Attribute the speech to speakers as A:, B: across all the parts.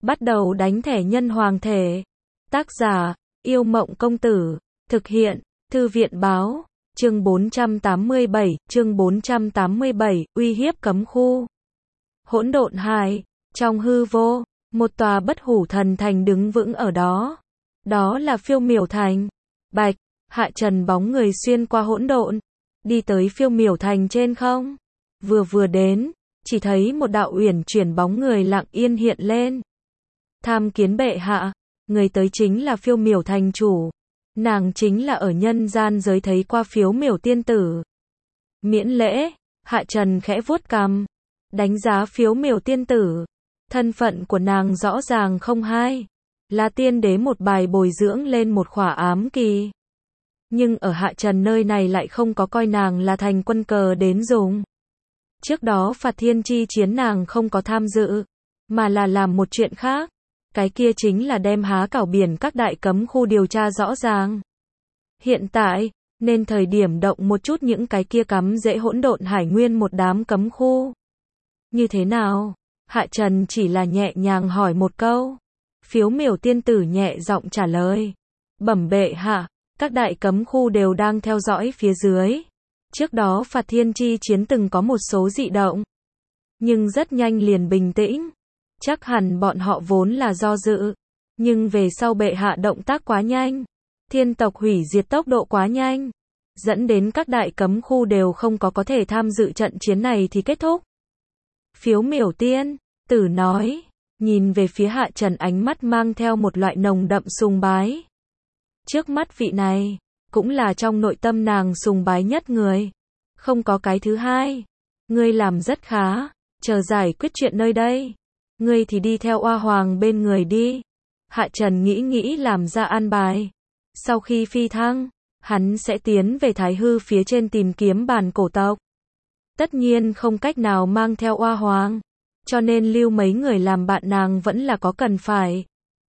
A: Bắt đầu đánh thẻ nhân hoàng thể. Tác giả, Yêu Mộng Công Tử. Thực hiện, Thư viện báo. Chương 487, uy hiếp cấm khu. Hỗn độn 2, trong hư vô, một tòa bất hủ thần thành đứng vững ở đó. Đó là Phiêu Miểu Thành. Bạch, Hạ Trần bóng người xuyên qua hỗn độn, đi tới Phiêu Miểu Thành trên không. Vừa đến, chỉ thấy một đạo uyển chuyển bóng người lặng yên hiện lên. Tham kiến bệ hạ, người tới chính là Phiêu Miểu Thành chủ. Nàng chính là ở nhân gian giới thấy qua Phiêu Miểu tiên tử. Miễn lễ, Hạ Trần khẽ vuốt cằm, đánh giá Phiêu Miểu tiên tử. Thân phận của nàng rõ ràng không hay, là tiên đế một bài bồi dưỡng lên một khỏa ám kỳ. Nhưng ở Hạ Trần nơi này lại không có coi nàng là thành quân cờ đến dùng. Trước đó phạt thiên chi chiến nàng không có tham dự, mà là làm một chuyện khác. Cái kia chính là đem há cảo biển các đại cấm khu điều tra rõ ràng. Hiện tại, nên thời điểm động một chút những cái kia cắm rễ hỗn độn hải nguyên một đám cấm khu. Như thế nào? Hạ Trần chỉ là nhẹ nhàng hỏi một câu. Phiêu Miểu tiên tử nhẹ giọng trả lời. Bẩm bệ hạ, các đại cấm khu đều đang theo dõi phía dưới. Trước đó phạt thiên chi chiến từng có một số dị động, nhưng rất nhanh liền bình tĩnh. Chắc hẳn bọn họ vốn là do dự, nhưng về sau bệ hạ động tác quá nhanh, thiên tộc hủy diệt tốc độ quá nhanh, dẫn đến các đại cấm khu đều không có thể tham dự trận chiến này thì kết thúc. Phiêu Miểu tiên tử nói, nhìn về phía Hạ Trần ánh mắt mang theo một loại nồng đậm sùng bái. Trước mắt vị này, cũng là trong nội tâm nàng sùng bái nhất người. Không có cái thứ hai. Ngươi làm rất khá, chờ giải quyết chuyện nơi đây. Ngươi thì đi theo Oa Hoàng bên người đi. Hạ Trần nghĩ làm ra an bài. Sau khi phi thăng, hắn sẽ tiến về Thái Hư phía trên tìm kiếm bản cổ tộc. Tất nhiên không cách nào mang theo Oa Hoàng, cho nên lưu mấy người làm bạn nàng vẫn là có cần phải.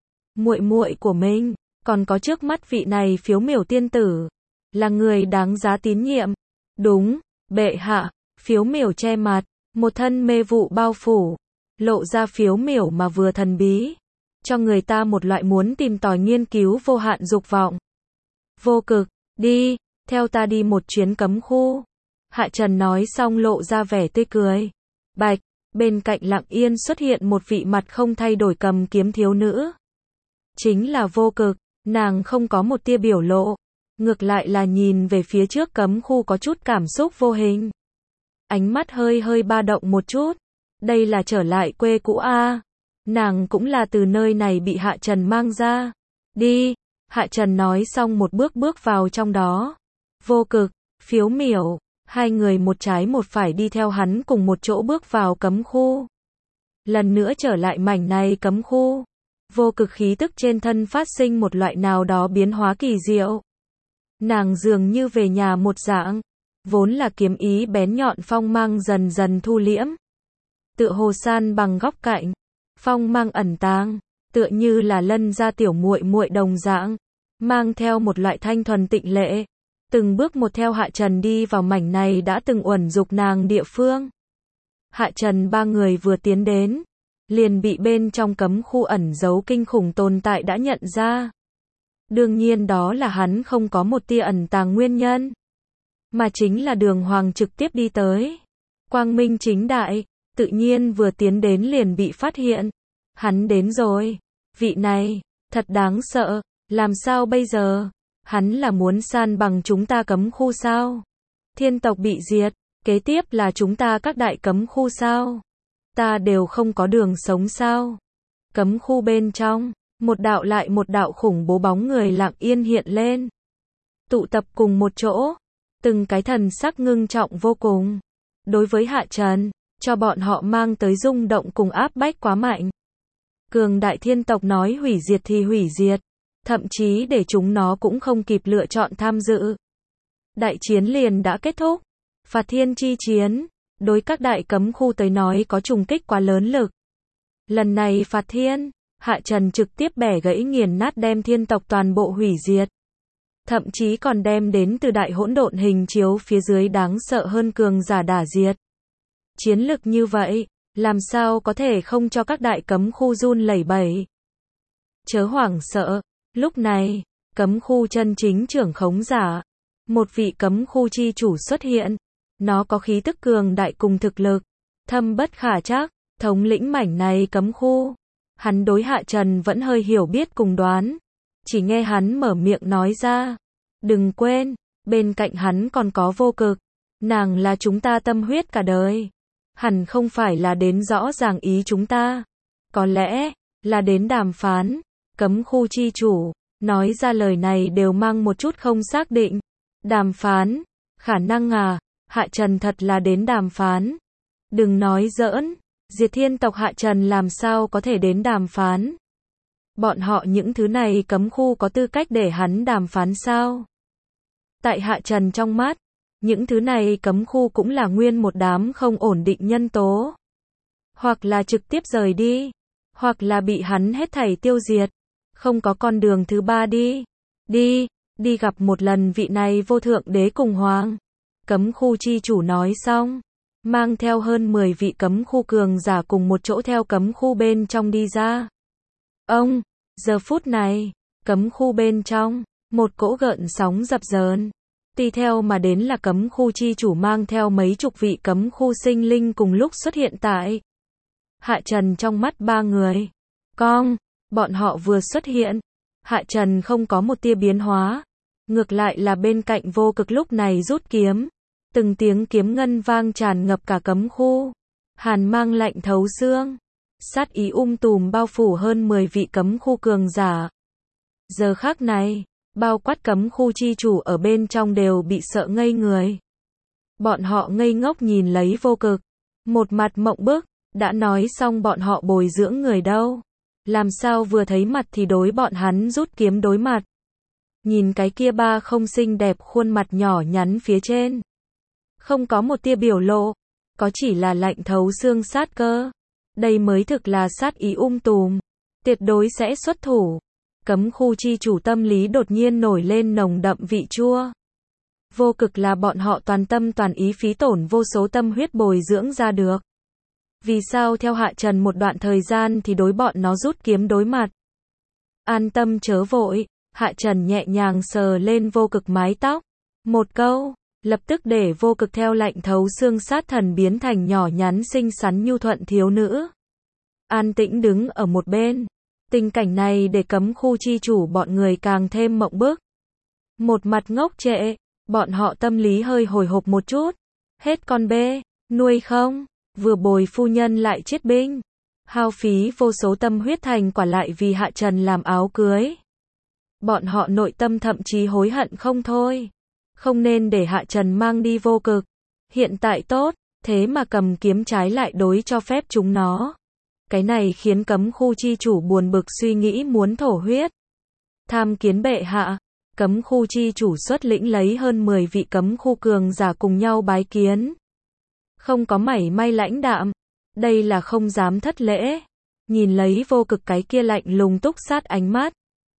A: Muội của mình, còn có trước mắt vị này Phiêu Miểu tiên tử, là người đáng giá tín nhiệm. Đúng, bệ hạ. Phiêu Miểu che mặt, một thân mê vụ bao phủ, lộ ra Phiêu Miểu mà vừa thần bí, cho người ta một loại muốn tìm tòi nghiên cứu vô hạn dục vọng. Vô Cực, đi, theo ta đi một chuyến cấm khu. Hạ Trần nói xong lộ ra vẻ tươi cười. Bạch, bên cạnh lặng yên xuất hiện một vị mặt không thay đổi cầm kiếm thiếu nữ. Chính là Vô Cực, nàng không có một tia biểu lộ, ngược lại là nhìn về phía trước cấm khu có chút cảm xúc vô hình. Ánh mắt hơi ba động một chút. Đây là trở lại quê cũ a. Nàng cũng là từ nơi này bị Hạ Trần mang ra. Đi, Hạ Trần nói xong một bước vào trong đó. Vô Cực, Phiêu Miểu, hai người một trái một phải đi theo hắn cùng một chỗ bước vào cấm khu. Lần nữa trở lại mảnh này cấm khu. Vô Cực khí tức trên thân phát sinh một loại nào đó biến hóa kỳ diệu. Nàng dường như về nhà một dạng, vốn là kiếm ý bén nhọn phong mang dần dần thu liễm. Tựa hồ san bằng góc cạnh, phong mang ẩn tàng, tựa như là Lân gia tiểu muội đồng dạng, mang theo một loại thanh thuần tịnh lệ, từng bước một theo Hạ Trần đi vào mảnh này đã từng uẩn dục nàng địa phương. Hạ Trần ba người vừa tiến đến, liền bị bên trong cấm khu ẩn giấu kinh khủng tồn tại đã nhận ra. Đương nhiên đó là hắn không có một tia ẩn tàng nguyên nhân, mà chính là đường hoàng trực tiếp đi tới. Quang minh chính đại, tự nhiên vừa tiến đến liền bị phát hiện. Hắn đến rồi, vị này, thật đáng sợ, làm sao bây giờ? Hắn là muốn san bằng chúng ta cấm khu sao? Thiên tộc bị diệt, kế tiếp là chúng ta các đại cấm khu sao? Ta đều không có đường sống sao? Cấm khu bên trong, một đạo lại một đạo khủng bố bóng người lặng yên hiện lên. Tụ tập cùng một chỗ, từng cái thần sắc ngưng trọng vô cùng. Đối với Hạ Trần, cho bọn họ mang tới rung động cùng áp bách quá mạnh. Cường đại thiên tộc nói hủy diệt thì hủy diệt, thậm chí để chúng nó cũng không kịp lựa chọn tham dự. Đại chiến liền đã kết thúc. Phạt thiên chi chiến, đối các đại cấm khu tới nói có trùng kích quá lớn lực. Lần này phạt thiên, Hạ Trần trực tiếp bẻ gãy nghiền nát đem thiên tộc toàn bộ hủy diệt. Thậm chí còn đem đến từ đại hỗn độn hình chiếu phía dưới đáng sợ hơn cường giả đả diệt. Chiến lực như vậy, làm sao có thể không cho các đại cấm khu run lẩy bẩy. Chớ hoảng sợ, lúc này, cấm khu chân chính trưởng khống giả, một vị cấm khu chi chủ xuất hiện, nó có khí tức cường đại cùng thực lực, thâm bất khả trắc, thống lĩnh mảnh này cấm khu. Hắn đối Hạ Trần vẫn hơi hiểu biết cùng đoán, chỉ nghe hắn mở miệng nói ra, đừng quên, bên cạnh hắn còn có Vô Cực, nàng là chúng ta tâm huyết cả đời, hẳn không phải là đến rõ ràng ý chúng ta, có lẽ là đến đàm phán. Cấm khu chi chủ nói ra lời này đều mang một chút không xác định. Đàm phán, khả năng à? Hạ Trần thật là đến đàm phán. Đừng nói giỡn, Diệt Thiên tộc Hạ Trần làm sao có thể đến đàm phán? Bọn họ những thứ này cấm khu có tư cách để hắn đàm phán sao? Tại Hạ Trần trong mắt, những thứ này cấm khu cũng là nguyên một đám không ổn định nhân tố. Hoặc là trực tiếp rời đi, hoặc là bị hắn hết thảy tiêu diệt. Không có con đường thứ ba đi. Đi gặp một lần vị này vô thượng đế cùng hoàng. Cấm khu chi chủ nói xong, mang theo hơn 10 vị cấm khu cường giả cùng một chỗ theo cấm khu bên trong đi ra. Giờ phút này, cấm khu bên trong, một cỗ gợn sóng dập dờn. Tùy theo mà đến là cấm khu chi chủ mang theo mấy chục vị cấm khu sinh linh cùng lúc xuất hiện tại Hạ Trần trong mắt ba người. Bọn họ vừa xuất hiện, Hạ Trần không có một tia biến hóa, ngược lại là bên cạnh Vô Cực lúc này rút kiếm, từng tiếng kiếm ngân vang tràn ngập cả cấm khu, hàn mang lạnh thấu xương, sát ý tùm bao phủ hơn 10 vị cấm khu cường giả. Giờ khắc này, bao quát cấm khu chi chủ ở bên trong đều bị sợ ngây người. Bọn họ ngây ngốc nhìn lấy Vô Cực, một mặt mộng bức, đã nói xong bọn họ bồi dưỡng người đâu. Làm sao vừa thấy mặt thì đối bọn hắn rút kiếm đối mặt. Nhìn cái kia ba không xinh đẹp khuôn mặt nhỏ nhắn phía trên. Không có một tia biểu lộ, có chỉ là lạnh thấu xương sát cơ. Đây mới thực là sát ý tùm, tuyệt đối sẽ xuất thủ. Cấm khu chi chủ tâm lý đột nhiên nổi lên nồng đậm vị chua. Vô Cực là bọn họ toàn tâm toàn ý phí tổn vô số tâm huyết bồi dưỡng ra được. Vì sao theo Hạ Trần một đoạn thời gian thì đối bọn nó rút kiếm đối mặt? An tâm chớ vội, Hạ Trần nhẹ nhàng sờ lên Vô Cực mái tóc. Một câu, lập tức để Vô Cực theo lạnh thấu xương sát thần biến thành nhỏ nhắn xinh xắn nhu thuận thiếu nữ. An tĩnh đứng ở một bên. Tình cảnh này để cấm khu chi chủ bọn người càng thêm mộng bức. Một mặt ngốc trệ, bọn họ tâm lý hơi hồi hộp một chút. Hết con bê, nuôi không? Vừa bồi phu nhân lại chết binh, hao phí vô số tâm huyết thành quả lại vì Hạ Trần làm áo cưới. Bọn họ nội tâm thậm chí hối hận không thôi. Không nên để Hạ Trần mang đi Vô Cực. Hiện tại tốt, thế mà cầm kiếm trái lại đối cho phép chúng nó. Cái này khiến cấm khu chi chủ buồn bực suy nghĩ muốn thổ huyết. Tham kiến bệ hạ, cấm khu chi chủ xuất lĩnh lấy hơn 10 vị cấm khu cường giả cùng nhau bái kiến. Không có mảy may lãnh đạm, đây là không dám thất lễ. Nhìn lấy Vô Cực cái kia lạnh lùng túc sát ánh mắt.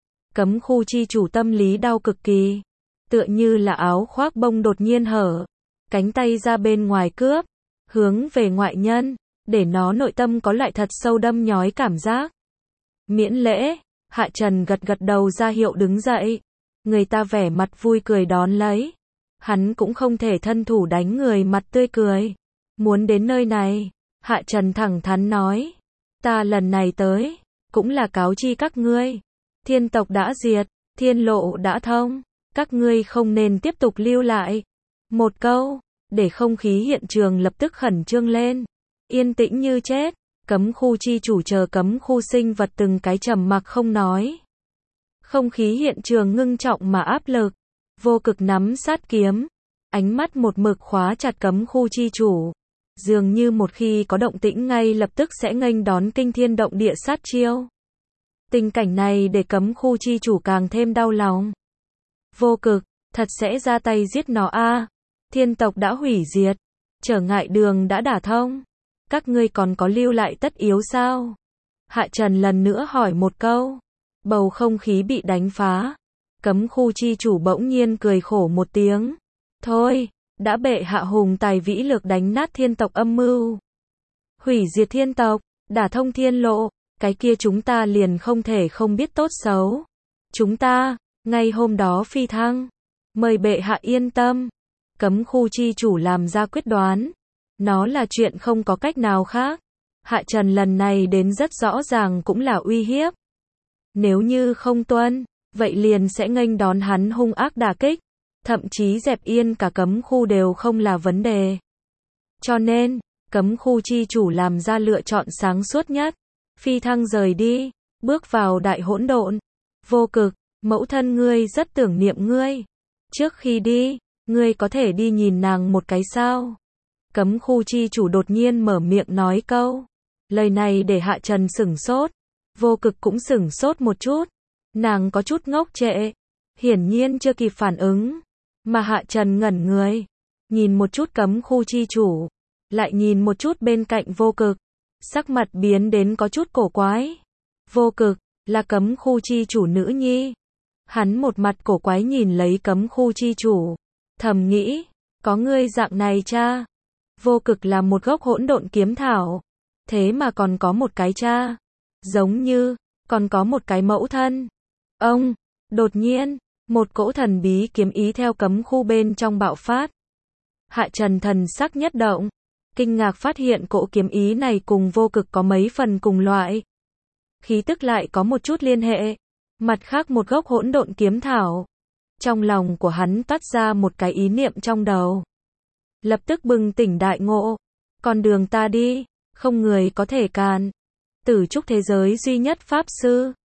A: Cấm khu chi chủ tâm lý đau cực kỳ, tựa như là áo khoác bông đột nhiên hở, cánh tay ra bên ngoài cướp, hướng về ngoại nhân, để nó nội tâm có loại thật sâu đâm nhói cảm giác. Miễn lễ, Hạ Trần gật gật đầu ra hiệu đứng dậy, người ta vẻ mặt vui cười đón lấy. Hắn cũng không thể thân thủ đánh người mặt tươi cười. Muốn đến nơi này, Hạ Trần thẳng thắn nói, ta lần này tới, cũng là cáo chi các ngươi. Thiên tộc đã diệt, thiên lộ đã thông, các ngươi không nên tiếp tục lưu lại. Một câu, để không khí hiện trường lập tức khẩn trương lên, yên tĩnh như chết. Cấm khu chi chủ chờ cấm khu sinh vật từng cái trầm mặc không nói. Không khí hiện trường ngưng trọng mà áp lực. Vô Cực nắm sát kiếm, ánh mắt một mực khóa chặt cấm khu chi chủ. Dường như một khi có động tĩnh ngay lập tức sẽ nghênh đón kinh thiên động địa sát chiêu. Tình cảnh này để cấm khu chi chủ càng thêm đau lòng. Vô Cực, thật sẽ ra tay giết nó a? Thiên tộc đã hủy diệt, trở ngại đường đã đả thông. Các ngươi còn có lưu lại tất yếu sao? Hạ Trần lần nữa hỏi một câu. Bầu không khí bị đánh phá. Cấm khu chi chủ bỗng nhiên cười khổ một tiếng. Thôi, đã bệ hạ hùng tài vĩ lược đánh nát thiên tộc âm mưu. hủy diệt thiên tộc, đả thông thiên lộ, cái kia chúng ta liền không thể không biết tốt xấu. Chúng ta, ngay hôm đó phi thăng, mời bệ hạ yên tâm. Cấm khu chi chủ làm ra quyết đoán. Nó là chuyện không có cách nào khác. Hạ Trần lần này đến rất rõ ràng cũng là uy hiếp. Nếu như không tuân, vậy liền sẽ nghênh đón hắn hung ác đả kích. Thậm chí dẹp yên cả cấm khu đều không là vấn đề. Cho nên, cấm khu chi chủ làm ra lựa chọn sáng suốt nhất. Phi thăng rời đi, bước vào đại hỗn độn. Vô Cực, mẫu thân ngươi rất tưởng niệm ngươi. Trước khi đi, ngươi có thể đi nhìn nàng một cái sao? Cấm khu chi chủ đột nhiên mở miệng nói câu. Lời này để Hạ Trần sửng sốt. Vô Cực cũng sửng sốt một chút. Nàng có chút ngốc trệ. Hiển nhiên chưa kịp phản ứng. Mà Hạ Trần ngẩn người. Nhìn một chút cấm khu chi chủ. Lại nhìn một chút bên cạnh Vô Cực. Sắc mặt biến đến có chút cổ quái. Vô Cực, là cấm khu chi chủ nữ nhi. Hắn một mặt cổ quái nhìn lấy cấm khu chi chủ. Thầm nghĩ, có ngươi dạng này cha. Vô Cực là một gốc hỗn độn kiếm thảo. Thế mà còn có một cái cha. Giống như, còn có một cái mẫu thân. Ông, đột nhiên, một cỗ thần bí kiếm ý theo cấm khu bên trong bạo phát. Hạ Trần thần sắc nhất động. Kinh ngạc phát hiện cỗ kiếm ý này cùng Vô Cực có mấy phần cùng loại. Khí tức lại có một chút liên hệ. Mặt khác một gốc hỗn độn kiếm thảo. Trong lòng của hắn toát ra một cái ý niệm trong đầu. Lập tức bừng tỉnh đại ngộ. Con đường ta đi, không người có thể cản. Tử trúc thế giới duy nhất pháp sư.